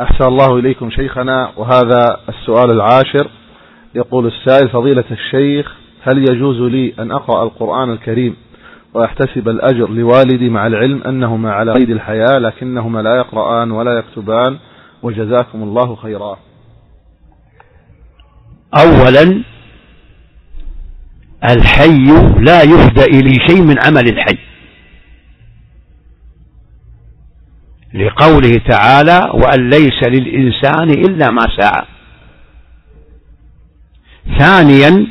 أحسن الله إليكم شيخنا، وهذا السؤال العاشر. يقول السائل: فضيلة الشيخ، هل يجوز لي أن أقرأ القرآن الكريم وأحتسب الأجر لوالدي، مع العلم أنهما على قيد الحياة لكنهما لا يقرآن ولا يكتبان، وجزاكم الله خيرا؟ أولا، الحي لا يهدى إليه شيء من عمل الحي، لقوله تعالى: وأن ليس للإنسان إلا ما سعى. ثانيا،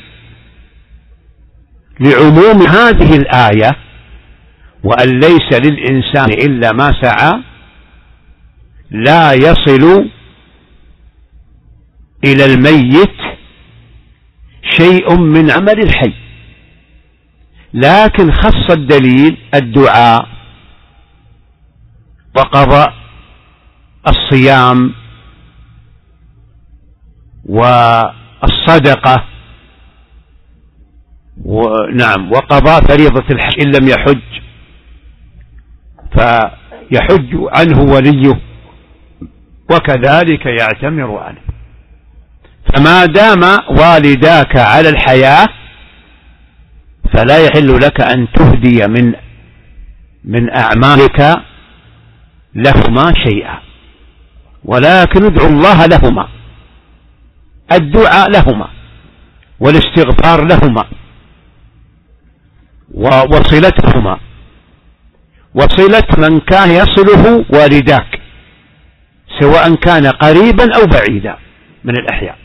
لعموم هذه الآية وأن ليس للإنسان إلا ما سعى، لا يصل إلى الميت شيء من عمل الحي، لكن خص الدليل الدعاء وقضاء الصيام والصدقة، ونعم، وقضاء فريضة الحج إن لم يحج فيحج عنه وليه، وكذلك يعتمر عنه. فما دام والداك على الحياة فلا يحل لك أن تهدي من أعمالك لهما شيئا، ولكن ادعو الله لهما، الدعاء لهما والاستغفار لهما وصلتهما، وصلة من كان يصله والداك سواء كان قريبا أو بعيدا من الأحياء.